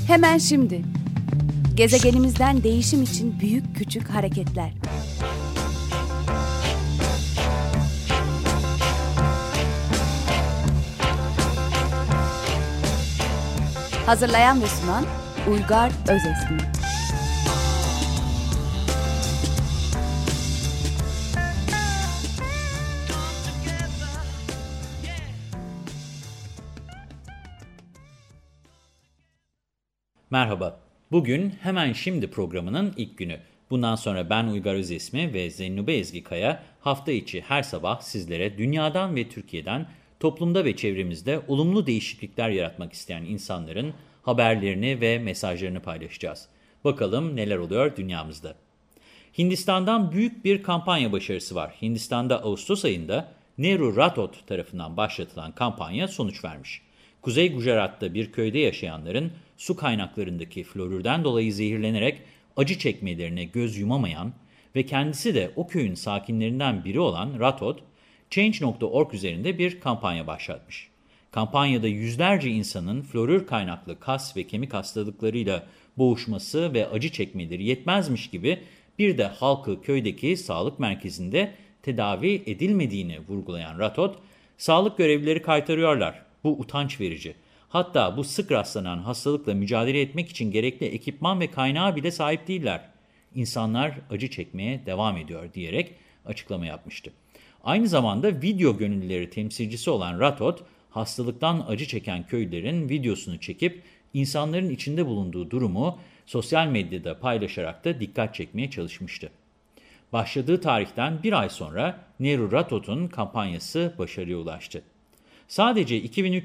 Hemen şimdi. Gezegenimizden değişim için büyük küçük hareketler. Hazırlayan ve sunan Uygar Özesmi. Merhaba, bugün Hemen Şimdi programının ilk günü. Bundan sonra ben Uygar Özesmi ve Zennube Ezgikaya hafta içi her sabah sizlere dünyadan ve Türkiye'den toplumda ve çevremizde olumlu değişiklikler yaratmak isteyen insanların haberlerini ve mesajlarını paylaşacağız. Bakalım neler oluyor dünyamızda. Hindistan'dan büyük bir kampanya başarısı var. Hindistan'da Ağustos ayında Nehru Ratot tarafından başlatılan kampanya sonuç vermiş. Kuzey Gujarat'ta bir köyde yaşayanların su kaynaklarındaki florürden dolayı zehirlenerek acı çekmelerine göz yumamayan ve kendisi de o köyün sakinlerinden biri olan Ratot, Change.org üzerinde bir kampanya başlatmış. Kampanyada yüzlerce insanın florür kaynaklı kas ve kemik hastalıklarıyla boğuşması ve acı çekmeleri yetmezmiş gibi bir de halkı köydeki sağlık merkezinde tedavi edilmediğini vurgulayan Ratot, sağlık görevlileri kaytarıyorlar. Bu utanç verici. Hatta bu sık rastlanan hastalıkla mücadele etmek için gerekli ekipman ve kaynağa bile sahip değiller. İnsanlar acı çekmeye devam ediyor diyerek açıklama yapmıştı. Aynı zamanda video gönüllüleri temsilcisi olan Ratot, hastalıktan acı çeken köylülerin videosunu çekip insanların içinde bulunduğu durumu sosyal medyada paylaşarak da dikkat çekmeye çalışmıştı. Başladığı tarihten bir ay sonra Nehru Ratot'un kampanyası başarıya ulaştı. Sadece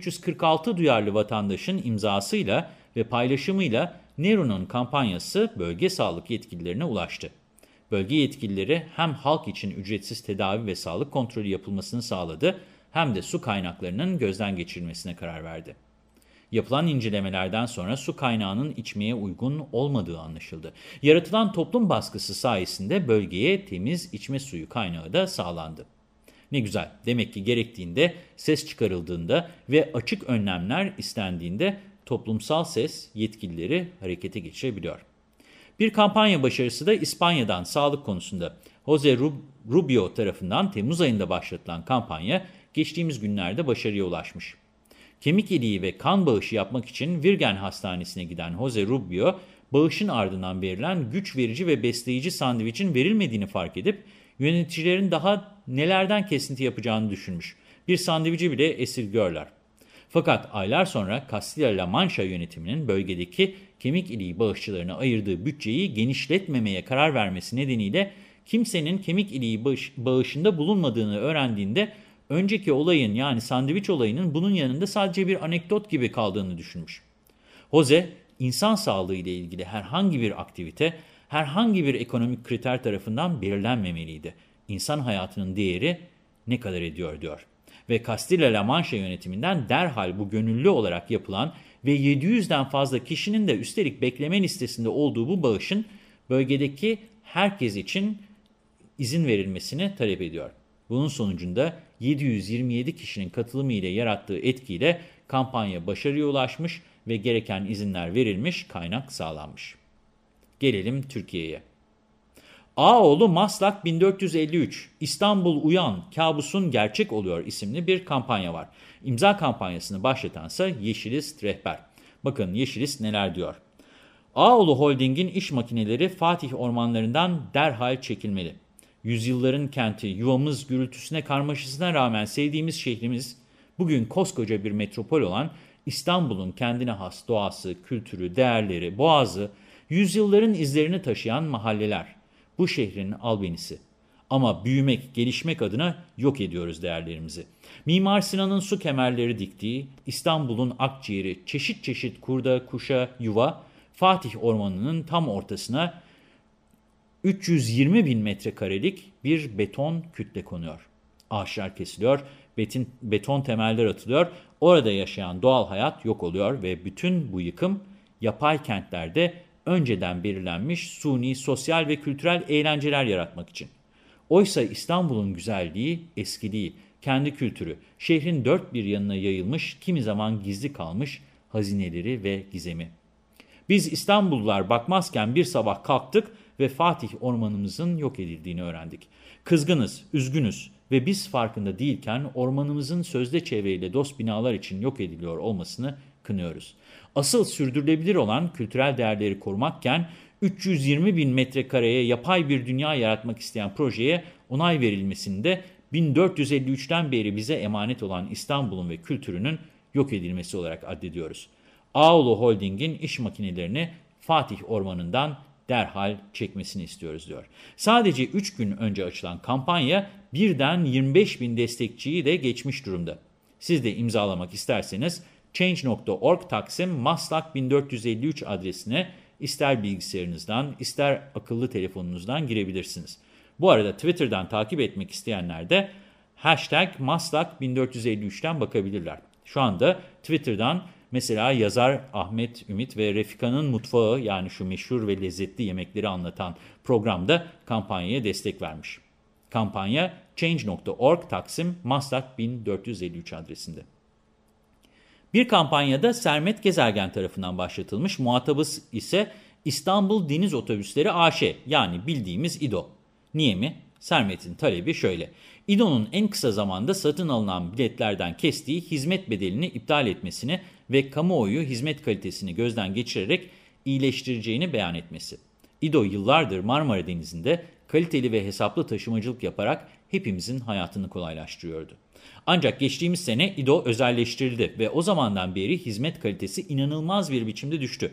2346 duyarlı vatandaşın imzasıyla ve paylaşımıyla Nehru'nun kampanyası bölge sağlık yetkililerine ulaştı. Bölge yetkilileri hem halk için ücretsiz tedavi ve sağlık kontrolü yapılmasını sağladı, hem de su kaynaklarının gözden geçirilmesine karar verdi. Yapılan incelemelerden sonra su kaynağının içmeye uygun olmadığı anlaşıldı. Yaratılan toplum baskısı sayesinde bölgeye temiz içme suyu kaynağı da sağlandı. Ne güzel, demek ki gerektiğinde, ses çıkarıldığında ve açık önlemler istendiğinde toplumsal ses yetkilileri harekete geçirebiliyor. Bir kampanya başarısı da İspanya'dan sağlık konusunda. Jose Rubio tarafından Temmuz ayında başlatılan kampanya geçtiğimiz günlerde başarıya ulaşmış. Kemik iliği ve kan bağışı yapmak için Virgen Hastanesi'ne giden Jose Rubio, bağışın ardından verilen güç verici ve besleyici sandviçin verilmediğini fark edip yöneticilerin daha nelerden kesinti yapacağını düşünmüş. Bir sandviçi bile esirgörler. Fakat aylar sonra Castilla-La Mancha yönetiminin bölgedeki kemik iliği bağışçılarına ayırdığı bütçeyi genişletmemeye karar vermesi nedeniyle kimsenin kemik iliği bağışında bulunmadığını öğrendiğinde önceki olayın, yani sandviç olayının bunun yanında sadece bir anekdot gibi kaldığını düşünmüş. Jose, insan sağlığı ile ilgili herhangi bir aktivite, herhangi bir ekonomik kriter tarafından belirlenmemeliydi. İnsan hayatının değeri ne kadar ediyor diyor. Ve Castilla-La Mancha yönetiminden derhal bu gönüllü olarak yapılan ve 700'den fazla kişinin de üstelik bekleme listesinde olduğu bu bağışın bölgedeki herkes için izin verilmesini talep ediyor. Bunun sonucunda 727 kişinin katılımı ile yarattığı etkiyle kampanya başarıya ulaşmış ve gereken izinler verilmiş, kaynak sağlanmış. Gelelim Türkiye'ye. Ağoğlu Maslak 1453, İstanbul Uyan, Kabusun Gerçek Oluyor isimli bir kampanya var. İmza kampanyasını başlatansa Yeşilist Rehber. Bakın Yeşilist neler diyor. Ağoğlu Holding'in iş makineleri Fatih ormanlarından derhal çekilmeli. Yüzyılların kenti, yuvamız gürültüsüne karmaşasına rağmen sevdiğimiz şehrimiz, bugün koskoca bir metropol olan İstanbul'un kendine has doğası, kültürü, değerleri, boğazı, yüzyılların izlerini taşıyan mahalleler. Bu şehrin albenisi. Ama büyümek, gelişmek adına yok ediyoruz değerlerimizi. Mimar Sinan'ın su kemerleri diktiği, İstanbul'un akciğeri, çeşit çeşit kurda, kuşa, yuva, Fatih Ormanı'nın tam ortasına 320 bin metrekarelik bir beton kütle konuyor. Ağaçlar kesiliyor, beton temeller atılıyor, orada yaşayan doğal hayat yok oluyor ve bütün bu yıkım yapay kentlerde önceden belirlenmiş suni, sosyal ve kültürel eğlenceler yaratmak için. Oysa İstanbul'un güzelliği, eskiliği, kendi kültürü, şehrin dört bir yanına yayılmış, kimi zaman gizli kalmış hazineleri ve gizemi. Biz İstanbullular bakmazken bir sabah kalktık ve Fatih ormanımızın yok edildiğini öğrendik. Kızgınız, üzgünüz ve biz farkında değilken ormanımızın sözde çevreyle dost binalar için yok ediliyor olmasını kınıyoruz. Asıl sürdürülebilir olan kültürel değerleri korumakken 320 bin metrekareye yapay bir dünya yaratmak isteyen projeye onay verilmesinde 1453'ten beri bize emanet olan İstanbul'un ve kültürünün yok edilmesi olarak addediyoruz. Ağoğlu Holding'in iş makinelerini Fatih Ormanı'ndan derhal çekmesini istiyoruz diyor. Sadece 3 gün önce açılan kampanya birden 25 bin destekçiyi de geçmiş durumda. Siz de imzalamak isterseniz change.org/Maslak 1453 adresine ister bilgisayarınızdan ister akıllı telefonunuzdan girebilirsiniz. Bu arada Twitter'dan takip etmek isteyenler de #Maslak1453'ten bakabilirler. Şu anda Twitter'dan mesela yazar Ahmet Ümit ve Refika'nın Mutfağı, yani şu meşhur ve lezzetli yemekleri anlatan programda kampanyaya destek vermiş. Kampanya change.org/Maslak 1453 adresinde. Bir kampanyada Sermet Gezergen tarafından başlatılmış, muhatabı ise İstanbul Deniz Otobüsleri AŞ, yani bildiğimiz İDO. Niye mi? Sermet'in talebi şöyle: İDO'nun en kısa zamanda satın alınan biletlerden kestiği hizmet bedelini iptal etmesini ve kamuoyu hizmet kalitesini gözden geçirerek iyileştireceğini beyan etmesi. İDO yıllardır Marmara Denizi'nde kaliteli ve hesaplı taşımacılık yaparak hepimizin hayatını kolaylaştırıyordu. Ancak geçtiğimiz sene İDO özelleştirildi ve o zamandan beri hizmet kalitesi inanılmaz bir biçimde düştü.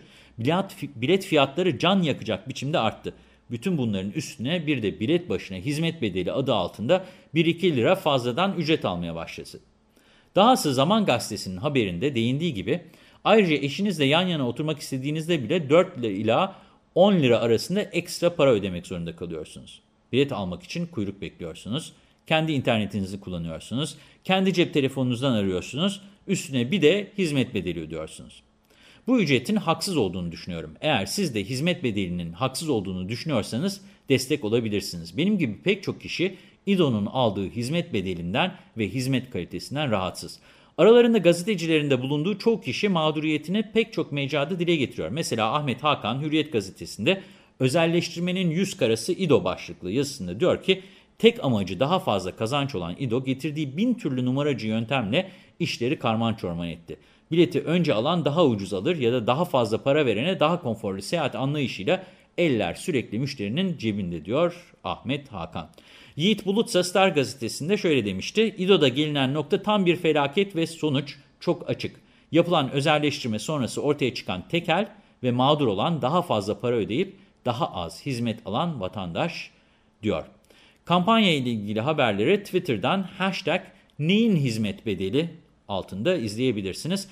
Bilet fiyatları can yakacak biçimde arttı. Bütün bunların üstüne bir de bilet başına hizmet bedeli adı altında 1-2 lira fazladan ücret almaya başladı. Dahası Zaman Gazetesi'nin haberinde değindiği gibi ayrıca eşinizle yan yana oturmak istediğinizde bile 4 ila 10 lira arasında ekstra para ödemek zorunda kalıyorsunuz. Bilet almak için kuyruk bekliyorsunuz. Kendi internetinizi kullanıyorsunuz. Kendi cep telefonunuzdan arıyorsunuz. Üstüne bir de hizmet bedeli ödüyorsunuz. Bu ücretin haksız olduğunu düşünüyorum. Eğer siz de hizmet bedelinin haksız olduğunu düşünüyorsanız destek olabilirsiniz. Benim gibi pek çok kişi İDO'nun aldığı hizmet bedelinden ve hizmet kalitesinden rahatsız. Aralarında gazetecilerin de bulunduğu çoğu kişi mağduriyetini pek çok mecrada dile getiriyor. Mesela Ahmet Hakan Hürriyet gazetesinde özelleştirmenin 100 karası İDO başlıklı yazısında diyor ki, tek amacı daha fazla kazanç olan İDO getirdiği 1000 türlü numaracı yöntemle işleri karman çorman etti. Bileti önce alan daha ucuz alır ya da daha fazla para verene daha konforlu seyahat anlayışıyla eller sürekli müşterinin cebinde, diyor Ahmet Hakan. Yiğit Bulutsa Star gazetesinde şöyle demişti: İDO'da gelinen nokta tam bir felaket ve sonuç çok açık. Yapılan özelleştirme sonrası ortaya çıkan tekel ve mağdur olan daha fazla para ödeyip daha az hizmet alan vatandaş, diyor. Kampanya ile ilgili haberleri Twitter'dan #neyinhizmetbedeli altında izleyebilirsiniz.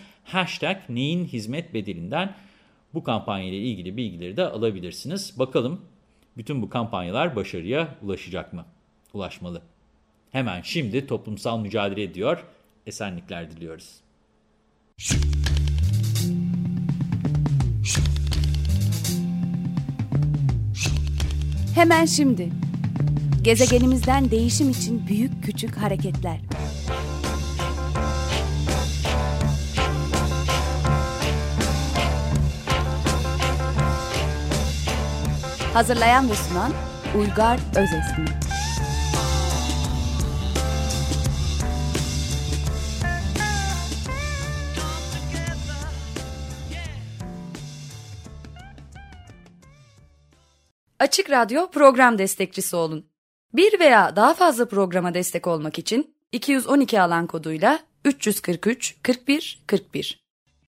#neyinhizmetbedelinden bu kampanya ile ilgili bilgileri de alabilirsiniz. Bakalım bütün bu kampanyalar başarıya ulaşacak mı? Ulaşmalı. Hemen şimdi toplumsal mücadele ediyor. Esenlikler diliyoruz. Hemen şimdi. Gezegenimizden değişim için büyük küçük hareketler. Hazırlayan ve sunan Uygar Özesmi. Açık Radyo program destekçisi olun. Bir veya daha fazla programa destek olmak için 212 alan koduyla 343 41 41